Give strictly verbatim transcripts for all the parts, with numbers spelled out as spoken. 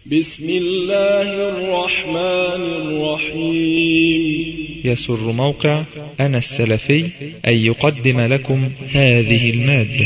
بسم الله الرحمن الرحيم. يسر موقع أنا السلفي أن يقدم لكم هذه المادة.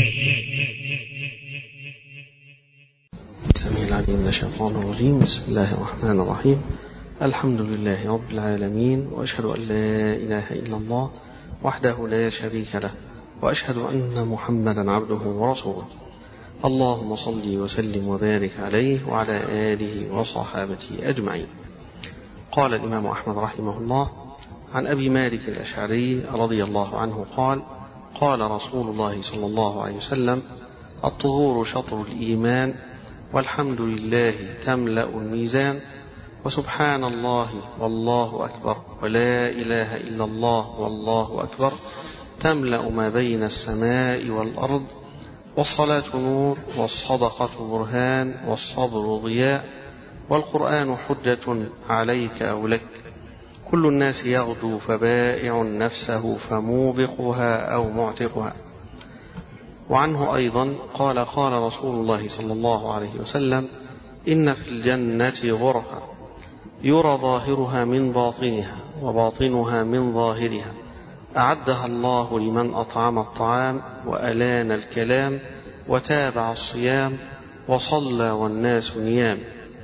بسم الله من الشيطان الرجيم. بسم الله الرحمن الرحيم. الحمد لله رب العالمين، وأشهد أن لا إله إلا الله وحده لا شريك له، وأشهد أن محمدا عبده ورسوله. اللهم صل وسلم وبارك عليه وعلى آله وصحابته أجمعين. قال الإمام أحمد رحمه الله عن أبي مالك الأشعري رضي الله عنه قال: قال رسول الله صلى الله عليه وسلم: الطهور شطر الإيمان، والحمد لله تملأ الميزان، وسبحان الله والله أكبر، ولا إله إلا الله والله أكبر، تملأ ما بين السماء والأرض. والصلاة نور، والصدقة برهان، والصبر ضياء، والقرآن حجة عليك أو لك. كل الناس يغدو فبائع نفسه فموبقها أو معتقها. وعنه أيضا قال: قال رسول الله صلى الله عليه وسلم: إن في الجنة غرفة يرى ظاهرها من باطنها وباطنها من ظاهرها، أعدها الله لمن أطعم الطعام وألان الكلام وتابع الصيام وصلى والناس نيام.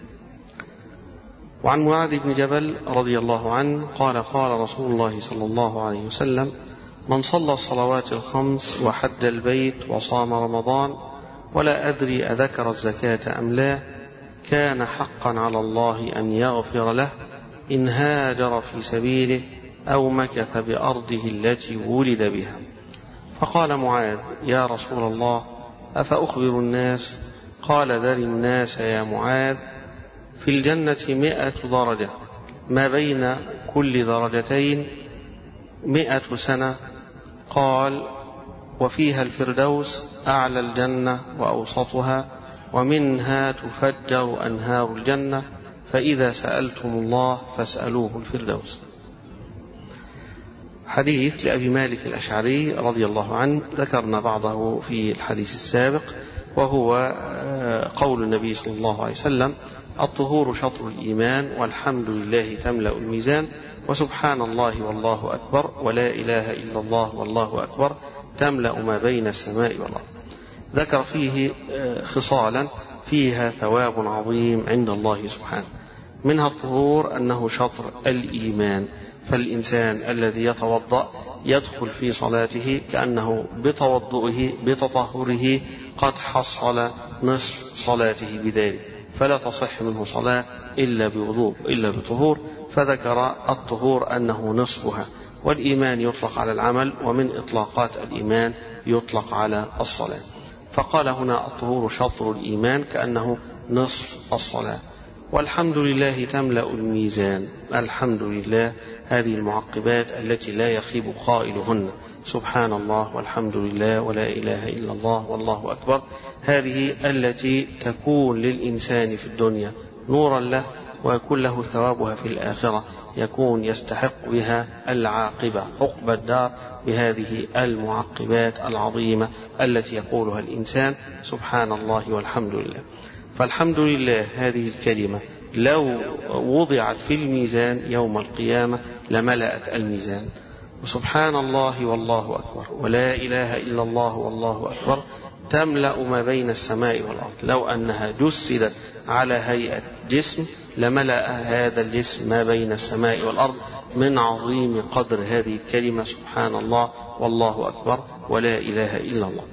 وعن معاذ بن جبل رضي الله عنه قال: قال رسول الله صلى الله عليه وسلم: من صلى الصلوات الخمس وحج البيت وصام رمضان ولا أدري أذكر الزكاة أم لا، كان حقا على الله أن يغفر له إن هاجر في سبيله أو مكث بأرضه التي ولد بها. فقال معاذ: يا رسول الله، أفأخبر الناس؟ قال: ذر الناس يا معاذ، في الجنة مئة درجة، ما بين كل درجتين مئة سنة. قال: وفيها الفردوس أعلى الجنة وأوسطها، ومنها تفجر أنهار الجنة، فإذا سألتم الله فاسألوه الفردوس. حديث لأبي مالك الأشعري رضي الله عنه ذكرنا بعضه في الحديث السابق، وهو قول النبي صلى الله عليه وسلم: الطهور شطر الإيمان، والحمد لله تملأ الميزان، وسبحان الله والله أكبر، ولا إله إلا الله والله أكبر، تملأ ما بين السماء والأرض. ذكر فيه خصالا فيها ثواب عظيم عند الله سبحانه، منها الطهور أنه شطر الإيمان، فالإنسان الذي يتوضأ يدخل في صلاته كأنه بتوضؤه بتطهره قد حصل نصف صلاته بذلك، فلا تصح منه صلاة إلا بوضوء إلا بطهور. فذكر الطهور أنه نصفها، والإيمان يطلق على العمل، ومن إطلاقات الإيمان يطلق على الصلاة. فقال هنا: الطهور شطر الإيمان، كأنه نصف الصلاة. والحمد لله تملأ الميزان. الحمد لله، هذه المعقبات التي لا يخيب قائلهن، سبحان الله والحمد لله ولا إله إلا الله والله أكبر، هذه التي تكون للإنسان في الدنيا نورا له، ويكون له ثوابها في الآخرة، يكون يستحق بها العاقبة عقب الدار بهذه المعقبات العظيمة التي يقولها الإنسان سبحان الله والحمد لله. فالحمد لله هذه الكلمة لو وضعت في الميزان يوم القيامة لملأت الميزان. وسبحان الله والله أكبر، ولا إله إلا الله والله أكبر، تملأ ما بين السماء والأرض. لو أنها جسدت على هيئة جسم لملأ هذا الجسم ما بين السماء والأرض، من عظيم قدر هذه الكلمة سبحان الله والله أكبر ولا إله إلا الله.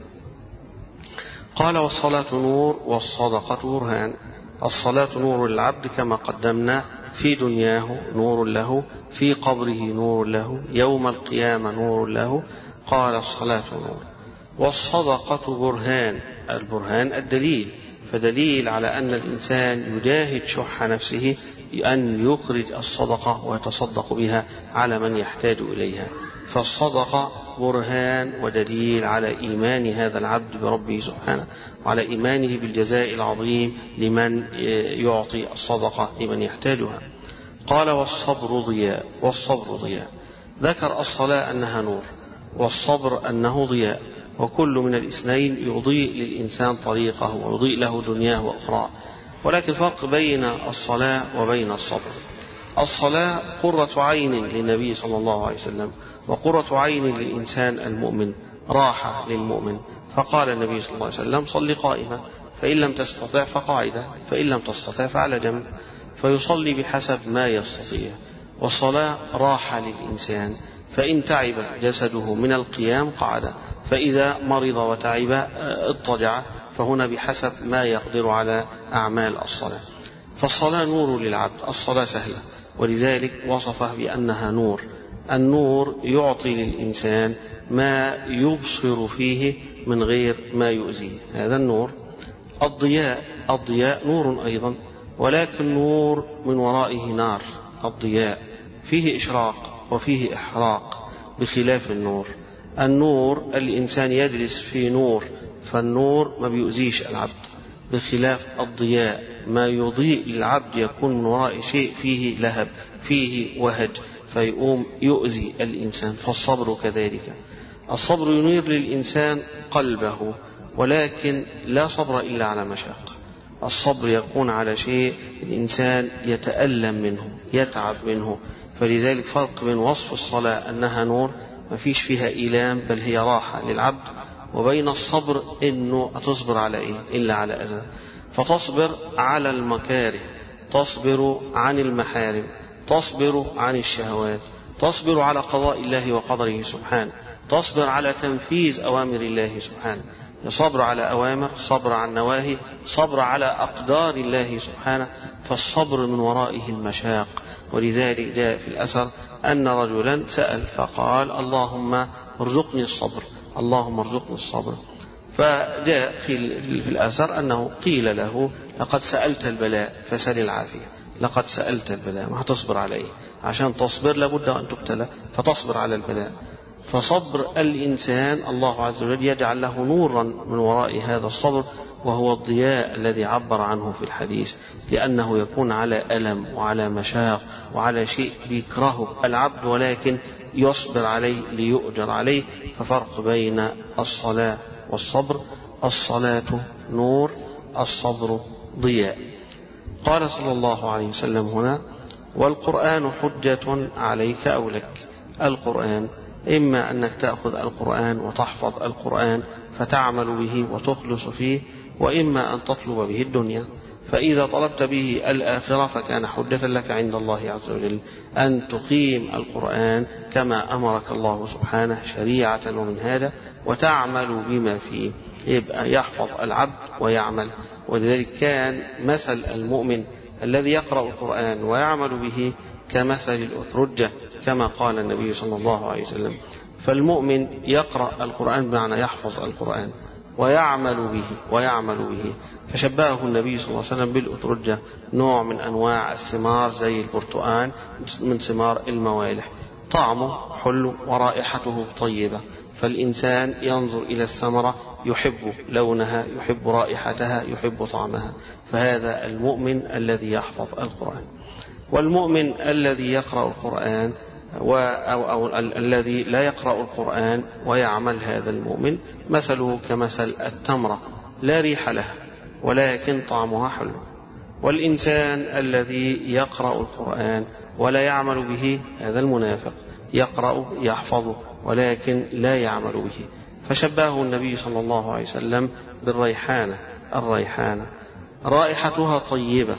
قال: والصلاة نور، والصدقة برهان. الصلاة نور للعبد كما قدمنا، في دنياه نور له، في قبره نور له، يوم القيامة نور له. قال: الصلاة نور. والصدقة برهان. البرهان الدليل، فدليل على أن الإنسان يجاهد شح نفسه أن يخرج الصدقة ويتصدق بها على من يحتاج إليها. فالصدقة برهان ودليل على إيمان هذا العبد بربه سبحانه، وعلى إيمانه بالجزاء العظيم لمن يعطي الصدقة لمن يحتاجها. قال: والصبر ضياء. والصبر ضياء، ذكر الصلاة أنها نور، والصبر أنه ضياء، وكل من الاثنين يضيء للإنسان طريقه ويضيء له دنياه وأخرى. ولكن فرق بين الصلاة وبين الصبر. الصلاة قرة عين للنبي صلى الله عليه وسلم، وقرة عين للإنسان المؤمن، راحة للمؤمن. فقال النبي صلى الله عليه وسلم: صل قائما، فإن لم تستطع فقاعدا، فإن لم تستطع فعلى جنب، فيصلي بحسب ما يستطيع. والصلاة راحة للإنسان، فإن تعب جسده من القيام قعد، فإذا مرض وتعب اضطجع، فهنا بحسب ما يقدر على أعمال الصلاة. فالصلاة نور للعبد، الصلاة سهلة، ولذلك وصفه بأنها نور. النور يعطي للإنسان ما يبصر فيه من غير ما يؤذيه، هذا النور. الضياء، الضياء نور أيضا، ولكن نور من ورائه نار. الضياء فيه إشراق وفيه إحراق بخلاف النور. النور الإنسان يجلس في نور، فالنور ما بيؤذيش العبد، بخلاف الضياء ما يضيء للعبد يكون من وراء شيء فيه لهب، فيه وهج، فيقوم يؤذي الإنسان. فالصبر كذلك، الصبر ينير للإنسان قلبه، ولكن لا صبر إلا على مشاق. الصبر يكون على شيء الإنسان يتألم منه، يتعب منه. فلذلك فرق بين وصف الصلاة أنها نور ما فيش فيها إيلام بل هي راحة للعبد، وبين الصبر إنه تصبر على إيه إلا على أذى. فتصبر على المكاره، تصبر عن المحارم، تصبر عن الشهوات، تصبر على قضاء الله وقدره سبحانه، تصبر على تنفيذ أوامر الله سبحانه. صبر على أوامر، صبر عن نواهي، صبر على أقدار الله سبحانه. فالصبر من ورائه المشاق. ولذلك جاء في الأثر أن رجلا سأل فقال: اللهم ارزقني الصبر، اللهم ارزقني الصبر. فجاء في, في الأثر أنه قيل له: لقد سألت البلاء فسل العافية. لقد سألت البلاء، ما هتصبر عليه؟ عشان تصبر لابد أن تبتلى، فتصبر على البلاء. فصبر الإنسان الله عز وجل يجعل له نورا من وراء هذا الصبر، وهو الضياء الذي عبر عنه في الحديث، لأنه يكون على ألم وعلى مشاق وعلى شيء بيكرهه العبد، ولكن يصبر عليه ليؤجر عليه. ففرق بين الصلاة والصبر: الصلاة نور، الصبر ضياء. قال صلى الله عليه وسلم هنا: والقرآن حجة عليك أو لك. القرآن إما أنك تأخذ القرآن وتحفظ القرآن فتعمل به وتخلص فيه، وإما أن تطلب به الدنيا. فإذا طلبت به الآخرة فكان حجة لك عند الله عز وجل أن تقيم القرآن كما أمرك الله سبحانه شريعة ومنهاجا، وتعمل بما فيه. يبقى يحفظ العبد ويعمل. ولذلك كان مثل المؤمن الذي يقرأ القرآن ويعمل به كمثل الأترجة، كما قال النبي صلى الله عليه وسلم. فالمؤمن يقرأ القرآن بمعنى يحفظ القرآن ويعمل به ويعمل به. فشبهه النبي صلى الله عليه وسلم بالأترجة، نوع من أنواع الثمار زي البرتقال من ثمار الموالح، طعمه حلو ورائحته طيبة. فالإنسان ينظر إلى الثمرة يحب لونها، يحب رائحتها، يحب طعمها. فهذا المؤمن الذي يحفظ القرآن. والمؤمن الذي يقرأ القرآن أو, أو, أو الذي لا يقرأ القرآن ويعمل، هذا المؤمن مثله كمثل التمرة لا ريح لها ولكن طعمها حلو. والإنسان الذي يقرأ القرآن ولا يعمل به، هذا المنافق، يقرأ يحفظه ولكن لا يعمل به. فشبهه النبي صلى الله عليه وسلم بالريحانة. الريحانة رائحتها طيبة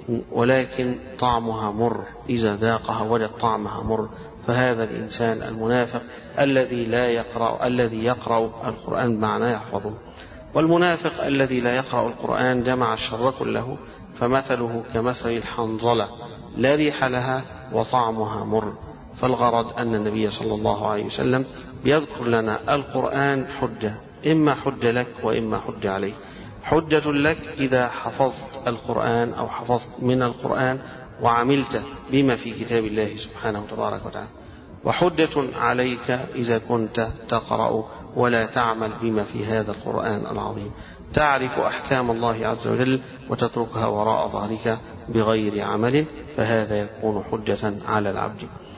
ولكن طعمها مر، إذا ذاقها وجد طعمها مر. فهذا الإنسان المنافق الذي لا يقرأ الذي يقرأ القرآن بمعنى يحفظه. والمنافق الذي لا يقرأ القرآن جمع الشر كله، فمثله كمثل الحنظلة لا ريح لها وطعمها مر. فالغرض أن النبي صلى الله عليه وسلم يذكر لنا القرآن حجة، إما حجة لك وإما حجة عليك. حجة لك إذا حفظت القرآن أو حفظت من القرآن وعملت بما في كتاب الله سبحانه وتبارك وتعالى، وحجة عليك إذا كنت تقرأ ولا تعمل بما في هذا القرآن العظيم، تعرف أحكام الله عز وجل وتتركها وراء ظهرك بغير عمل، فهذا يكون حجة على العبد.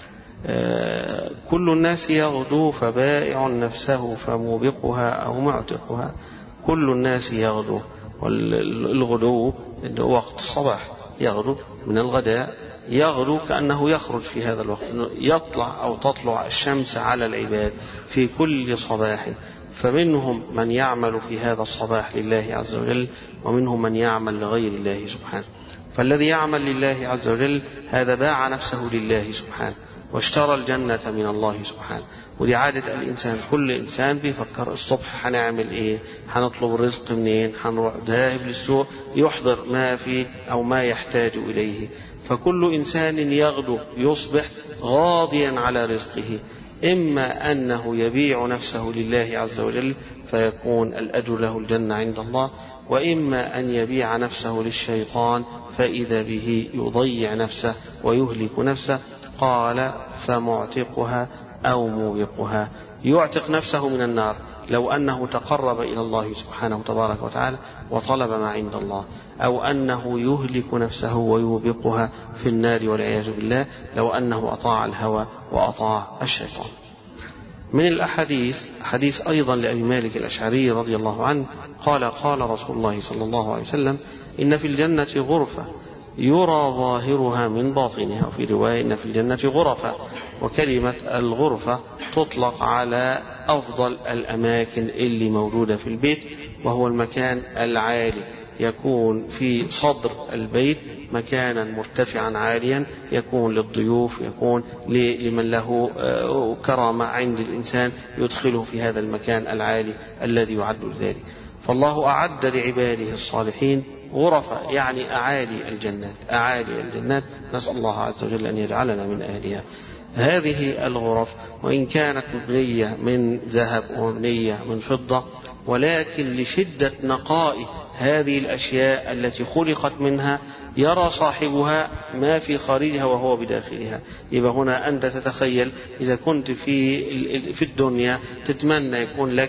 آه كل الناس يغدو فبائع نفسه فموبقها أو معتقها. كل الناس يغدو، والغدو وقت الصباح، يغدو من الغداء، يغدو كأنه يخرج في هذا الوقت، يطلع أو تطلع الشمس على العباد في كل صباح. فمنهم من يعمل في هذا الصباح لله عز وجل، ومنهم من يعمل لغير الله سبحانه. فالذي يعمل لله عز وجل هذا باع نفسه لله سبحانه واشترى الجنة من الله سبحانه. ودي عادة الإنسان، كل إنسان بيفكر الصبح هنعمل إيه، هنطلب الرزق منين، هنروح ذاهب للسوق يحضر ما فيه أو ما يحتاج إليه. فكل إنسان يغدو يصبح غاضيا على رزقه، إما أنه يبيع نفسه لله عز وجل فيكون الأجر له الجنة عند الله، وإما أن يبيع نفسه للشيطان فإذا به يضيع نفسه ويهلك نفسه. قال فمعتقها أو موبقها، يعتق نفسه من النار لو أنه تقرب إلى الله سبحانه تبارك وتعالى وطلب ما عند الله، أو أنه يهلك نفسه ويوبقها في النار والعياذ بالله لو أنه أطاع الهوى وأطاع الشيطان. من الأحاديث حديث أيضا لأبي مالك الأشعري رضي الله عنه قال قال رسول الله صلى الله عليه وسلم إن في الجنة غرفة يرى ظاهرها من باطنها، وفي رواية إن في الجنة غرفة. وكلمة الغرفة تطلق على أفضل الأماكن اللي موجودة في البيت، وهو المكان العالي، يكون في صدر البيت مكانا مرتفعا عاليا، يكون للضيوف، يكون لمن له كرامة عند الإنسان يدخله في هذا المكان العالي الذي يعد ذلك. فالله أعد لعباده الصالحين غرفة، يعني أعالي الجنات، أعالي الجنات، نسأل الله عز وجل أن يجعلنا من أهلها. هذه الغرف وإن كانت مبنية من ذهب ومبنية من فضة، ولكن لشدة نقاء هذه الأشياء التي خلقت منها يرى صاحبها ما في خارجها وهو بداخلها. يبقى هنا أنت تتخيل إذا كنت في في الدنيا تتمنى يكون لك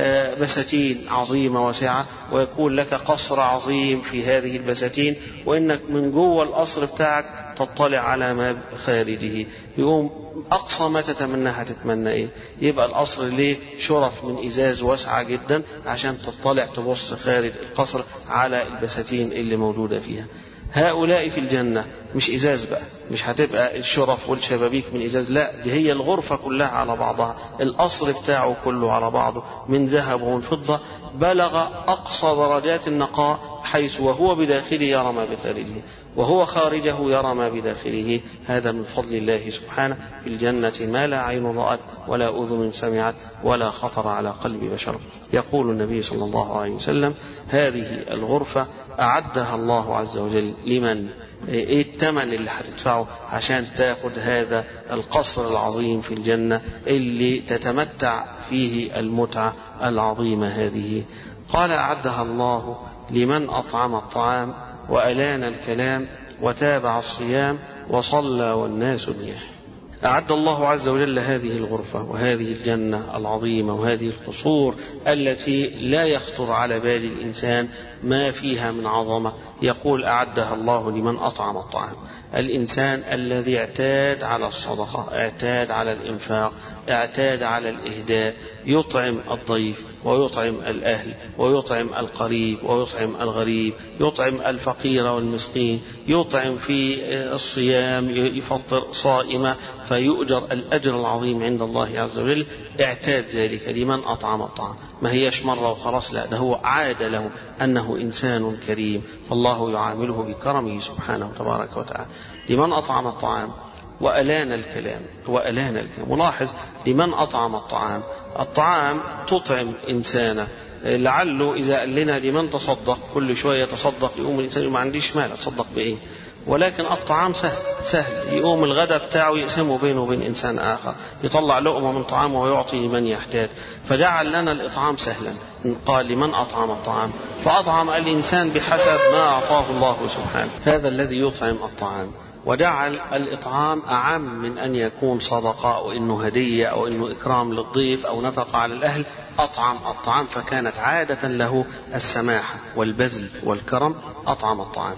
بساتين عظيمة واسعة، ويكون لك قصر عظيم في هذه البساتين، وإنك من جوه القصر بتاعك تطلع على ما خارجه، يقوم أقصى ما تتمنى هتتمنى إيه؟ يبقى القصر ليه شرف من إزاز واسعة جدا عشان تطلع تبص خارج القصر على البساتين اللي موجودة فيها. هؤلاء في الجنة مش إزاز بقى، مش هتبقى الشرف والشبابيك من إزاز، لا، دي هي الغرفة كلها على بعضها، القصر بتاعه كله على بعضه من ذهب ومن فضة، بلغ أقصى درجات النقاء، حيث وهو بداخله يرى ما بخارجه وهو خارجه يرى ما بداخله. هذا من فضل الله سبحانه في الجنة ما لا عين رأت ولا أذن سمعت ولا خطر على قلب بشر. يقول النبي صلى الله عليه وسلم هذه الغرفة أعدها الله عز وجل لمن؟ ايه الثمن اللي هتدفعه عشان تاخد هذا القصر العظيم في الجنة اللي تتمتع فيه المتعة العظيمة هذه؟ قال أعدها الله لمن أطعم الطعام وألان الكلام وتابع الصيام وصلى والناس نيام. أعد الله عز وجل هذه الغرفة وهذه الجنة العظيمة وهذه القصور التي لا يخطر على بال الإنسان ما فيها من عظمة. يقول أعدها الله لمن أطعم الطعام، الإنسان الذي اعتاد على الصدقة، اعتاد على الإنفاق، اعتاد على الإهداء، يطعم الضيف ويطعم الأهل ويطعم القريب ويطعم الغريب، يطعم الفقير والمسكين، يطعم في الصيام، يفطر صائمة فيؤجر الأجر العظيم عند الله عز وجل. اعتاد ذلك لمن أطعم الطعام، ما هيش مرة وخلاص، لا، ده هو عاد له أنه إنسان كريم، فالله يعامله بكرمه سبحانه تبارك وتعالى. لمن أطعم الطعام وألان الكلام، وألان الكلام، ملاحظ لمن أطعم الطعام، الطعام تطعم إنسانا، لعله إذا قال لنا لمن تصدق كل شوية تصدق، يقوم الإنسان ما عنديش مال أتصدق بإيه، ولكن الطعام سهل سهل، يقوم الغداء بتاعه يقسمه بينه وبين إنسان آخر، يطلع لقمة من طعامه ويعطي لمن يحتاج، فجعل لنا الإطعام سهلا. قال لمن أطعم الطعام، فأطعم الإنسان بحسب ما أعطاه الله سبحانه، هذا الذي يطعم الطعام، وجعل الإطعام أعم من أن يكون صدقة أو إنه هدية أو إنه إكرام للضيف أو نفقة على الأهل. أطعم الطعام فكانت عادة له السماحة والبذل والكرم، أطعم الطعام.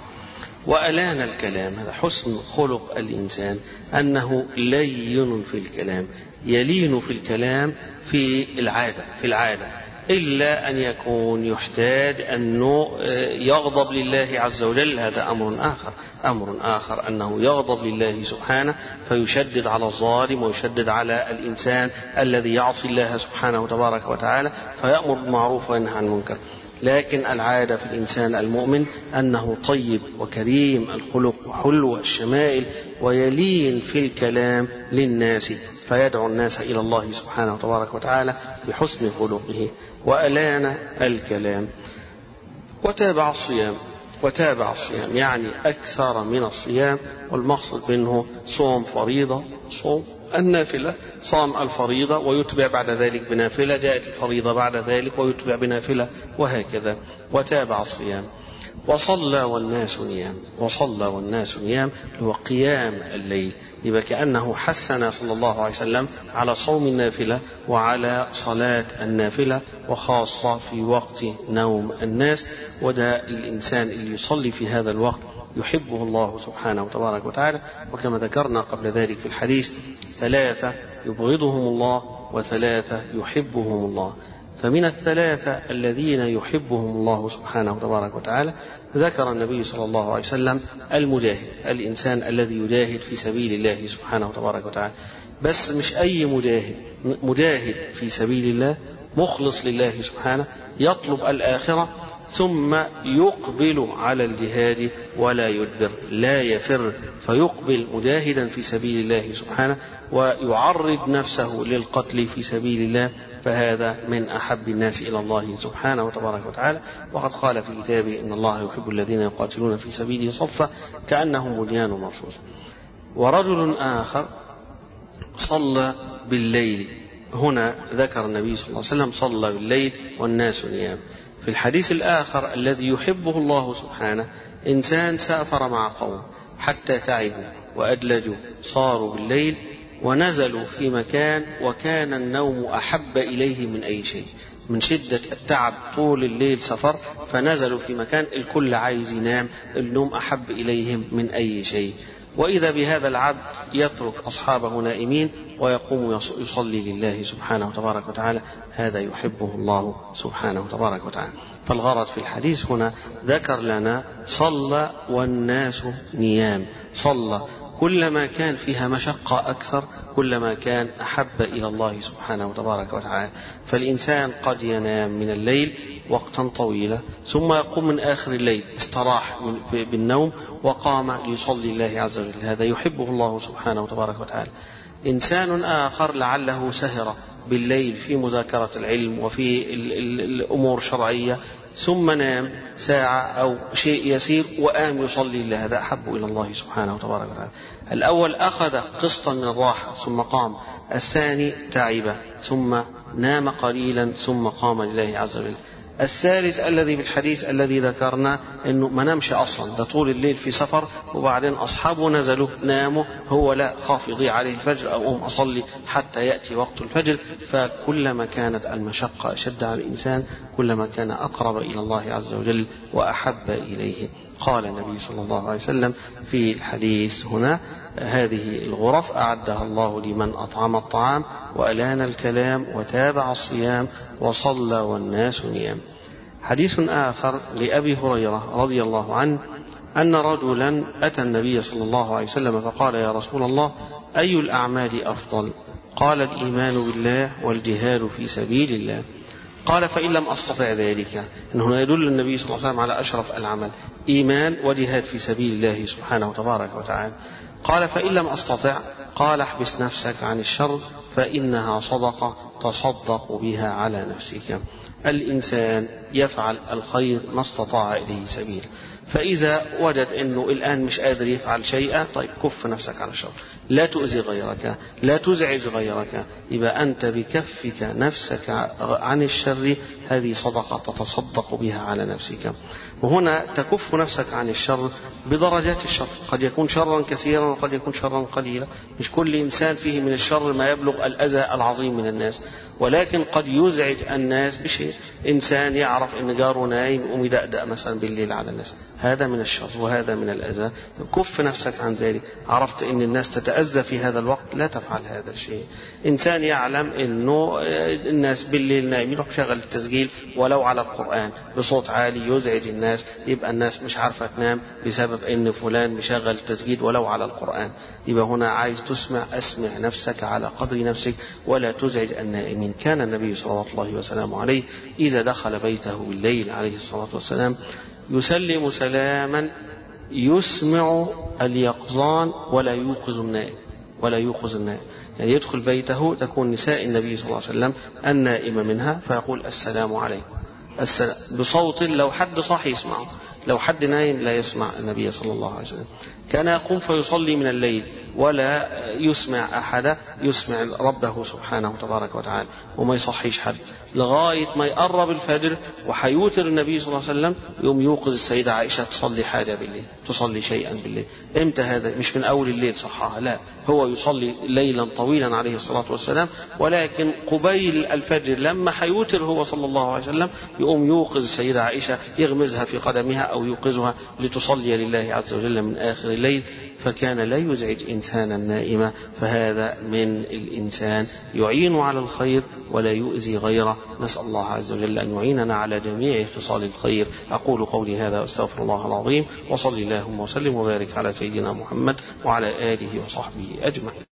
وألان الكلام، هذا حسن خلق الإنسان أنه لين في الكلام، يلين في الكلام في العادة في العادة إلا أن يكون يحتاج أنه يغضب لله عز وجل، هذا أمر آخر. أمر آخر أنه يغضب لله سبحانه فيشدد على الظالم ويشدد على الإنسان الذي يعصي الله سبحانه تبارك وتعالى، فيأمر بالمعروف وينهى عن المنكر. لكن العادة في الإنسان المؤمن أنه طيب وكريم الخلق وحلو الشمائل ويلين في الكلام للناس، فيدعو الناس إلى الله سبحانه تبارك وتعالى بحسن خلقه وألان الكلام. وتابع الصيام، وتابع الصيام يعني أكثر من الصيام، والمقصد منه صوم فريضة، صوم النافلة، صام الفريضة ويتبع بعد ذلك بنافلة، جاءت الفريضة بعد ذلك ويتبع بنافلة، وهكذا. وتابع الصيام. وصلى والناس نيام، وصلى والناس نيام هو قيام الليل، يبقى كأنه حسنا صلى الله عليه وسلم على صوم النافلة وعلى صلاة النافلة، وخاصة في وقت نوم الناس. وده الإنسان اللي يصلي في هذا الوقت يحبه الله سبحانه وتبارك وتعالى. وكما ذكرنا قبل ذلك في الحديث ثلاثة يبغضهم الله وثلاثة يحبهم الله. فمن الثلاثة الذين يحبهم الله سبحانه وتبارك وتعالى ذكر النبي صلى الله عليه وسلم المجاهد، الإنسان الذي يجاهد في سبيل الله سبحانه وتبارك وتعالى، بس مش أي مجاهد، مجاهد في سبيل الله مخلص لله سبحانه، يطلب الآخرة ثم يقبل على الجهاد ولا يدبر، لا يفر، فيقبل مجاهدا في سبيل الله سبحانه ويعرض نفسه للقتل في سبيل الله، فهذا من أحب الناس إلى الله سبحانه وتبارك وتعالى. وقد قال في كتابه إن الله يحب الذين يقاتلون في سبيله صفا كأنهم بنيان مرصوص. ورجل آخر صلى بالليل، هنا ذكر النبي صلى الله عليه وسلم صلى بالليل والناس نيام. في الحديث الآخر الذي يحبه الله سبحانه إنسان سافر مع قوم حتى تعبوا وأدلجوا، صاروا بالليل ونزلوا في مكان وكان النوم أحب إليه من أي شيء، من شدة التعب طول الليل سفر، فنزلوا في مكان الكل عايز ينام، النوم أحب إليهم من أي شيء. وإذا بهذا العبد يترك أصحابه نائمين ويقوم يصلي لله سبحانه وتبارك وتعالى، هذا يحبه الله سبحانه وتبارك وتعالى. فالغرض في الحديث هنا ذكر لنا صلى والناس نيام، صلى كلما كان فيها مشقة أكثر كلما كان أحب إلى الله سبحانه وتبارك وتعالى. فالإنسان قد ينام من الليل وقتا طويلا ثم يقوم من آخر الليل استراح بالنوم وقام ليصلي الله عز وجل، هذا يحبه الله سبحانه وتبارك وتعالى. إنسان آخر لعله سهر بالليل في مذاكرة العلم وفي الأمور الشرعية ثم نام ساعة أو شيء يسير وقام يصلي الله، هذا أحب إلى الله سبحانه وتبارك وتعالى. الأول أخذ قسطا من الراحة ثم قام، الثاني تعب ثم نام قليلا ثم قام لله عز وجل. الثالث الذي في الحديث الذي ذكرنا أنه ما نامش أصلا، ده طول الليل في سفر وبعدين أصحابه نزلوا ناموا، هو لا، خاف يضيع عليه الفجر أو أقوم أصلي حتى يأتي وقت الفجر. فكلما كانت المشقة أشد على الإنسان كلما كان أقرب إلى الله عز وجل وأحب إليه. قال النبي صلى الله عليه وسلم في الحديث هنا هذه الغرف أعدها الله لمن أطعم الطعام وألان الكلام وتابع الصيام وصلى والناس نيام. حديث آخر لأبي هريرة رضي الله عنه أن رجلا أتى النبي صلى الله عليه وسلم فقال يا رسول الله أي الأعمال أفضل؟ قال الإيمان بالله والجهاد في سبيل الله. قال فإن لم أستطع ذلك، إنه يدل النبي صلى الله عليه وسلم على أشرف العمل، إيمان وجهاد في سبيل الله سبحانه وتبارك وتعالى. قال فإن لم أستطع، قال احبس نفسك عن الشر فإنها صدقة تصدق بها على نفسك. الإنسان يفعل الخير ما استطاع إليه سبيل، فإذا وجد أنه الآن مش قادر يفعل شيئا، طيب كف نفسك عن الشر، لا تؤذي غيرك، لا تزعج غيرك، يبقى أنت بكفك نفسك عن الشر، هذه صدقة تتصدق بها على نفسك. وهنا تكف نفسك عن الشر بدرجات الشر، قد يكون شرا كثيرا وقد يكون شرا قليلا، مش كل إنسان فيه من الشر ما يبلغ الأذى العظيم من الناس، ولكن قد يزعج الناس بشيء. إنسان يعرف إن جاره نايم يقوم يدقدق مثلا بالليل على الناس، هذا من الشر وهذا من الأذى. كف نفسك عن ذلك. عرفت إن الناس تتأذى في هذا الوقت، لا تفعل هذا الشيء. إنسان يعلم إنه الناس بالليل نايم يروح شغل التسجيل ولو على القرآن بصوت عالي يزعج الناس، يبقى الناس مش عارفة تنام بسبب إن فلان مشغل التسجيل ولو على القرآن. يبقى هنا عايز تسمع، أسمع نفسك على قدر نفسك ولا تزعج النائمين. كان النبي صلى الله عليه وسلم عليه إذا دخل بيته بالليل عليه الصلاة والسلام يسلم سلاما يسمع اليقظان ولا يوقظ النائم ولا يوقظ النائم. يعني يدخل بيته تكون نساء النبي صلى الله عليه وسلم النائمة منها فيقول السلام عليكم السلام بصوت لو حد صاحي يسمعه، لو حد نايم لا يسمع النبي صلى الله عليه وسلم. كان يقوم فيصلي من الليل ولا يسمع أحد، يسمع ربه سبحانه تبارك وتعالى وما يصحيش حد لغاية ما يقرب الفجر وحيوتر النبي صلى الله عليه وسلم يوم يوقظ السيدة عائشة تصلي حاجة بالليل، تصلي شيئا بالليل. امتى هذا؟ مش من أول الليل صحاها، لا، هو يصلي ليلا طويلا عليه الصلاة والسلام، ولكن قبيل الفجر لما حيوتر هو صلى الله عليه وسلم يقوم يوقظ السيدة عائشة، يغمزها في قدمها أو يوقظها لتصلي لله عز وجل من آخر الليل. فكان لا يزعج إنسانا نائما، فهذا من الإنسان يعين على الخير ولا يؤذي غيره. نسأل الله عز وجل أن يعيننا على جميع خصال الخير. أقول قولي هذا واستغفر الله العظيم، وصلي اللهم وسلم وبارك على سيدنا محمد وعلى آله وصحبه أجمعين.